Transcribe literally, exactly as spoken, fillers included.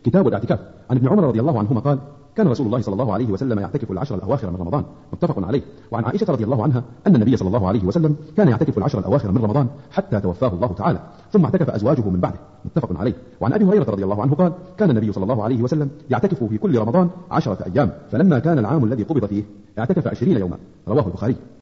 كتاب الاعتكاف. عن ابن عمر رضي الله عنهما قال: كان رسول الله صلى الله عليه وسلم يعتكف العشر الأواخر من رمضان، متفق عليه. وعن عائشة رضي الله عنها أن النبي صلى الله عليه وسلم كان يعتكف العشر الأواخر من رمضان حتى توفاه الله تعالى، ثم اعتكف أزواجه من بعده، متفق عليه. وعن أبي هريرة رضي الله عنه قال: كان النبي صلى الله عليه وسلم يعتكف في كل رمضان عشرة أيام، فلما كان العام الذي قبض فيه اعتكف عشرين يوما، رواه البخاري.